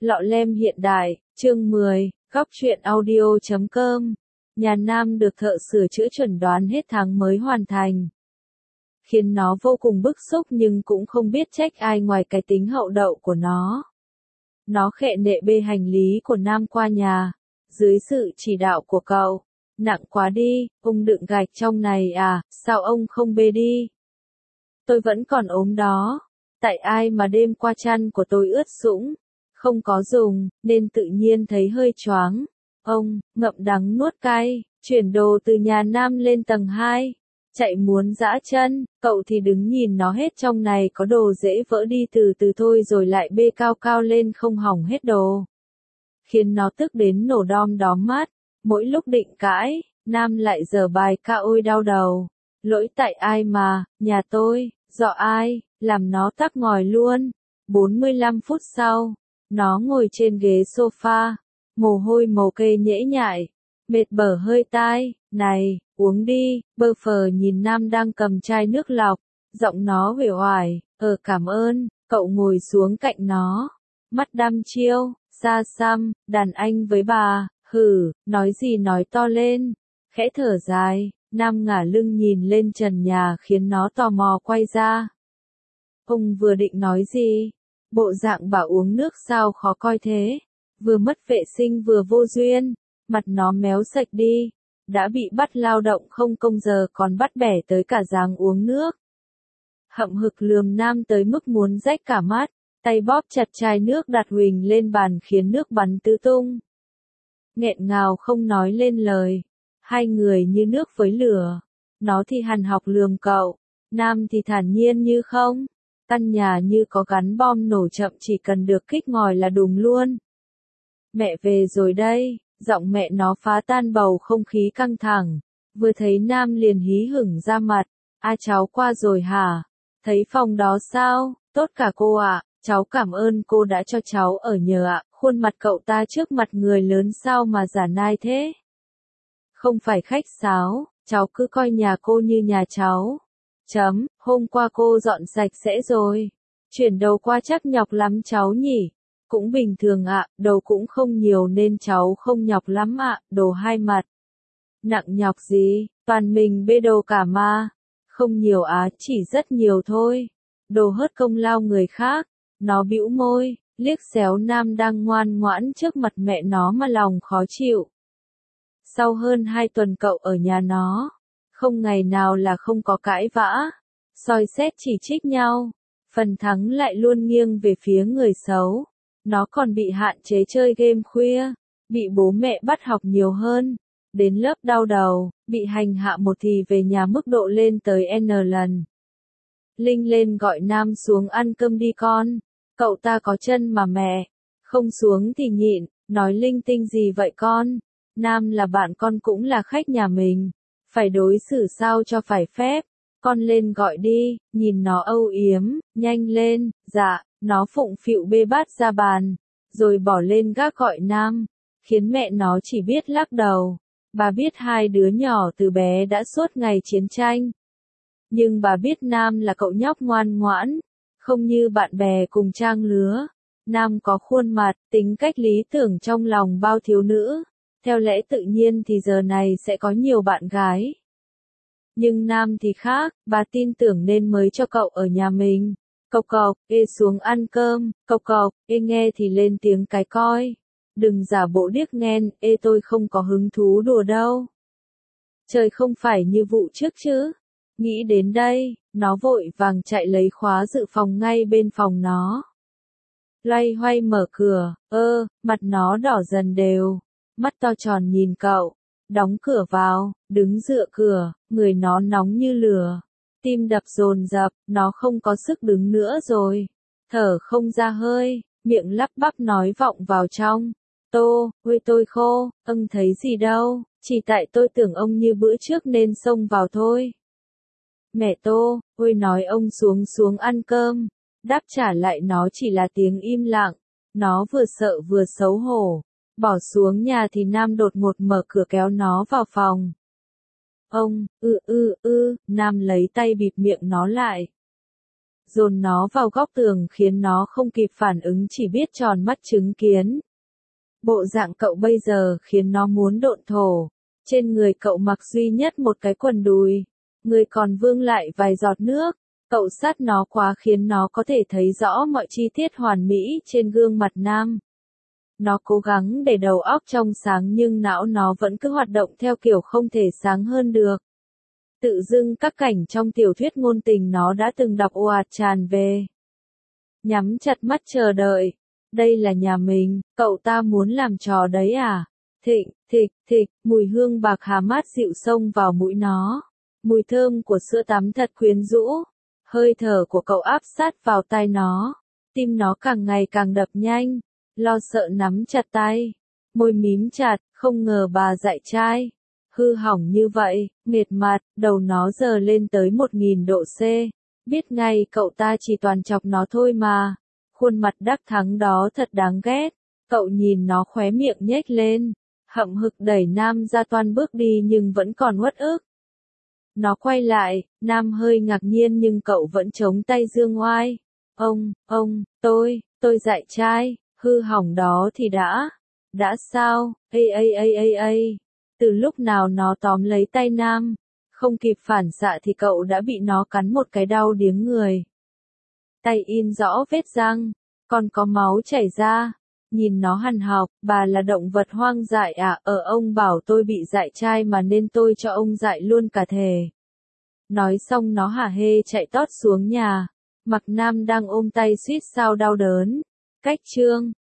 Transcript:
Lọ lem hiện đại, chương 10, góc truyện audio.com. Nhà Nam được thợ sửa chữa chuẩn đoán hết tháng mới hoàn thành. Khiến nó vô cùng bức xúc nhưng cũng không biết trách ai ngoài cái tính hậu đậu của nó. Nó khệ nệ bê hành lý của Nam qua nhà, dưới sự chỉ đạo của cậu. Nặng quá đi, ông đựng gạch trong này à, sao ông không bê đi? Tôi vẫn còn ốm đó. Tại ai mà đêm qua chăn của tôi ướt sũng, không có dùng, nên tự nhiên thấy hơi choáng. Ông, ngậm đắng nuốt cay, chuyển đồ từ nhà Nam lên tầng 2. Chạy muốn giã chân, cậu thì đứng nhìn nó hết trong này có đồ dễ vỡ đi từ từ thôi rồi lại bê cao cao lên không hỏng hết đồ. Khiến nó tức đến nổ đom đóm mắt, mỗi lúc định cãi, Nam lại giở bài ca ôi đau đầu. Lỗi tại ai mà, nhà tôi, dọ ai, làm nó tắc ngòi luôn. 45 phút sau, nó ngồi trên ghế sofa, mồ hôi mồ kê nhễ nhại, mệt bở hơi tai, này, uống đi, bơ phờ nhìn Nam đang cầm chai nước lọc, giọng nó uể oải, cảm ơn, cậu ngồi xuống cạnh nó, mắt đăm chiêu, xa xăm, đàn anh với bà, nói gì nói to lên, khẽ thở dài, Nam ngả lưng nhìn lên trần nhà khiến nó tò mò quay ra. Ông vừa định nói gì? Bộ dạng bảo uống nước sao khó coi thế, vừa mất vệ sinh vừa vô duyên, mặt nó méo sạch đi, đã bị bắt lao động không công giờ còn bắt bẻ tới cả dáng uống nước. Hậm hực lườm Nam tới mức muốn rách cả mắt, tay bóp chặt chai nước đặt huỳnh lên bàn khiến nước bắn tứ tung. Nghẹn ngào không nói lên lời, hai người như nước với lửa, nó thì hằn học lườm cậu, Nam thì thản nhiên như không. Căn nhà như có gắn bom nổ chậm chỉ cần được kích ngòi là đùng luôn. Mẹ về rồi đây, giọng mẹ nó phá tan bầu không khí căng thẳng. Vừa thấy Nam liền hí hửng ra mặt. Cháu qua rồi hả? Thấy phòng đó sao? Tốt cả cô ạ, cháu cảm ơn cô đã cho cháu ở nhờ ạ. Khuôn mặt cậu ta trước mặt người lớn sao mà giả nai thế? Không phải khách sáo, cháu cứ coi nhà cô như nhà cháu. Hôm qua cô dọn sạch sẽ rồi. Chuyển đầu qua chắc nhọc lắm cháu nhỉ? Cũng bình thường ạ, đầu cũng không nhiều nên cháu không nhọc lắm ạ, đồ hai mặt. Nặng nhọc gì, toàn mình bê đồ cả mà. Không nhiều chỉ rất nhiều thôi. Đồ hớt công lao người khác. Nó bĩu môi, liếc xéo Nam đang ngoan ngoãn trước mặt mẹ nó mà lòng khó chịu. Sau hơn 2 tuần cậu ở nhà nó, không ngày nào là không có cãi vã, soi xét chỉ trích nhau, phần thắng lại luôn nghiêng về phía người xấu. Nó còn bị hạn chế chơi game khuya, bị bố mẹ bắt học nhiều hơn, đến lớp đau đầu, bị hành hạ một thì về nhà mức độ lên tới N lần. Linh lên gọi Nam xuống ăn cơm đi con, cậu ta có chân mà mẹ, không xuống thì nhịn, nói linh tinh gì vậy con, Nam là bạn con cũng là khách nhà mình. Phải đối xử sao cho phải phép, con lên gọi đi, nhìn nó âu yếm, nhanh lên, dạ, nó phụng phịu bê bát ra bàn, rồi bỏ lên gác gọi Nam, khiến mẹ nó chỉ biết lắc đầu. Bà biết hai đứa nhỏ từ bé đã suốt ngày chiến tranh. Nhưng bà biết Nam là cậu nhóc ngoan ngoãn, không như bạn bè cùng trang lứa. Nam có khuôn mặt, tính cách lý tưởng trong lòng bao thiếu nữ. Theo lẽ tự nhiên thì giờ này sẽ có nhiều bạn gái. Nhưng Nam thì khác, bà tin tưởng nên mới cho cậu ở nhà mình. Cộc cộc, xuống ăn cơm, cộc cộc, nghe thì lên tiếng cái coi. Đừng giả bộ điếc nghén, tôi không có hứng thú đùa đâu. Trời không phải như vụ trước chứ. Nghĩ đến đây, nó vội vàng chạy lấy khóa dự phòng ngay bên phòng nó. Loay hoay mở cửa, mặt nó đỏ dần đều. Mắt to tròn nhìn cậu, đóng cửa vào, đứng dựa cửa, người nó nóng như lửa, tim đập dồn dập, nó không có sức đứng nữa rồi, thở không ra hơi, miệng lắp bắp nói vọng vào trong, ôi tôi khô, thấy gì đâu, chỉ tại tôi tưởng ông như bữa trước nên xông vào thôi. Mẹ ôi nói ông xuống ăn cơm, đáp trả lại nó chỉ là tiếng im lặng, nó vừa sợ vừa xấu hổ. Bỏ xuống nhà thì Nam đột ngột mở cửa kéo nó vào phòng. Ông, Nam lấy tay bịt miệng nó lại. dồn nó vào góc tường khiến nó không kịp phản ứng chỉ biết tròn mắt chứng kiến. Bộ dạng cậu bây giờ khiến nó muốn độn thổ. Trên người cậu mặc duy nhất một cái quần đùi. Người còn vương lại vài giọt nước. Cậu sát nó quá khiến nó có thể thấy rõ mọi chi tiết hoàn mỹ trên gương mặt Nam. Nó cố gắng để đầu óc trong sáng nhưng não nó vẫn cứ hoạt động theo kiểu không thể sáng hơn được. Tự dưng các cảnh trong tiểu thuyết ngôn tình nó đã từng đọc ồ ạt tràn về. Nhắm chặt mắt chờ đợi. Đây là nhà mình, cậu ta muốn làm trò đấy à? Thịnh, thịch, thịch, mùi hương bạc hà mát dịu xông vào mũi nó. Mùi thơm của sữa tắm thật quyến rũ. Hơi thở của cậu áp sát vào tai nó. Tim nó càng ngày càng đập nhanh. Lo sợ nắm chặt tay. Môi mím chặt, không ngờ bà dạy trai. Hư hỏng như vậy, mệt mặt, đầu nó giờ lên tới 1000 độ C. Biết ngay cậu ta chỉ toàn chọc nó thôi mà. Khuôn mặt đắc thắng đó thật đáng ghét. Cậu nhìn nó khóe miệng nhếch lên. Hậm hực đẩy Nam ra toan bước đi nhưng vẫn còn uất ức. Nó quay lại, Nam hơi ngạc nhiên nhưng cậu vẫn chống tay dương oai. Tôi dạy trai, hư hỏng đó thì đã sao, từ lúc nào nó tóm lấy tay Nam, không kịp phản xạ thì cậu đã bị nó cắn một cái đau điếng người. Tay in rõ vết răng, còn có máu chảy ra. Nhìn nó hằn học, bà là động vật hoang dại à? Ông bảo tôi bị dại trai mà nên tôi cho ông dại luôn cả thề. Nói xong nó hả hê chạy tót xuống nhà. Mặc Nam đang ôm tay suýt sao đau đớn. Cách chương